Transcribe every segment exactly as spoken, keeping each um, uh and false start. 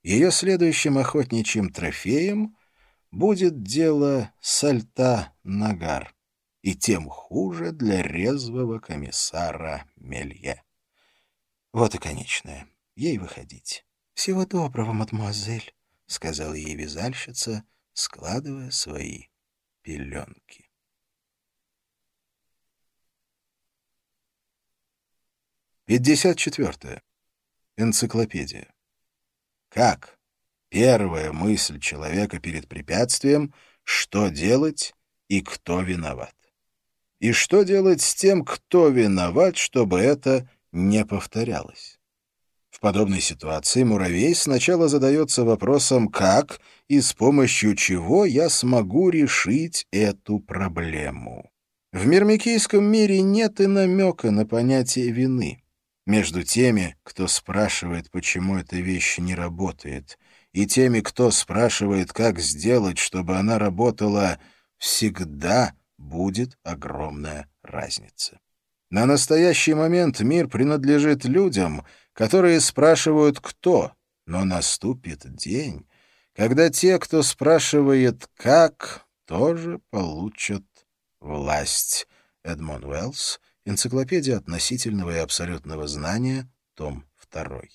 Ее следующим охотничьим трофеем будет дело Сальта-Нагар, и тем хуже для резвого комиссара Мелье. Вот и конечное. Ей выходить. — Всего доброго, мадемуазель, — сказала ей вязальщица, складывая свои пеленки. пятьдесят четвертое. Энциклопедия. Как? Первая мысль человека перед препятствием — что делать и кто виноват. И что делать с тем, кто виноват, чтобы это не повторялось. В подобной ситуации муравей сначала задается вопросом «как» и с помощью чего я смогу решить эту проблему. В мирмикийском мире нет и намека на понятие вины. Между теми, кто спрашивает, почему эта вещь не работает, и теми, кто спрашивает, как сделать, чтобы она работала, всегда будет огромная разница. На настоящий момент мир принадлежит людям, которые спрашивают «кто?», но наступит день, когда те, кто спрашивает «как?», тоже получат власть. Эдмон Уэллс. Энциклопедия относительного и абсолютного знания. Том второй.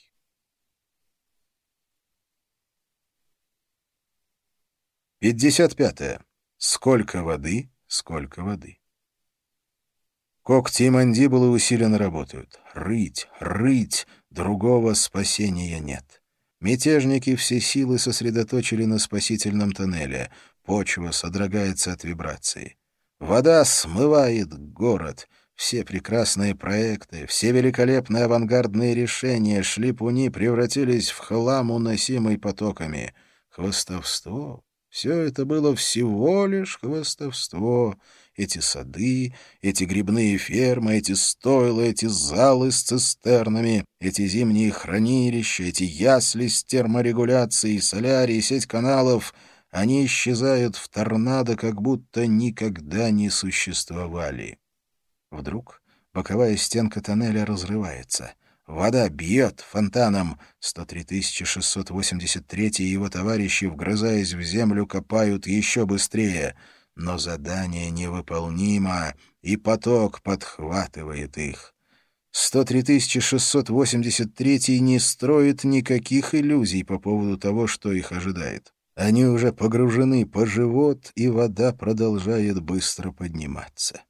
пятьдесят пятое. Сколько воды, сколько воды. Когти и мандибулы усиленно работают. Рыть, рыть, другого спасения нет. Мятежники все силы сосредоточили на спасительном тоннеле. Почва содрогается от вибраций. Вода смывает город. Все прекрасные проекты, все великолепные авангардные решения шлипуни превратились в хлам, уносимый потоками. Хвастовство. Все это было всего лишь хвастовство. Эти сады, эти грибные фермы, эти стойла, эти залы с цистернами, эти зимние хранилища, эти ясли с терморегуляцией, солярий, сеть каналов — они исчезают в торнадо, как будто никогда не существовали. Вдруг боковая стенка тоннеля разрывается. Вода бьет фонтаном. сто три тысячи шестьсот восемьдесят третий и его товарищи, вгрызаясь в землю, копают еще быстрее. Но задание невыполнимо, и поток подхватывает их. сто три тысячи шестьсот восемьдесят третий не строит никаких иллюзий по поводу того, что их ожидает. Они уже погружены по живот, и вода продолжает быстро подниматься.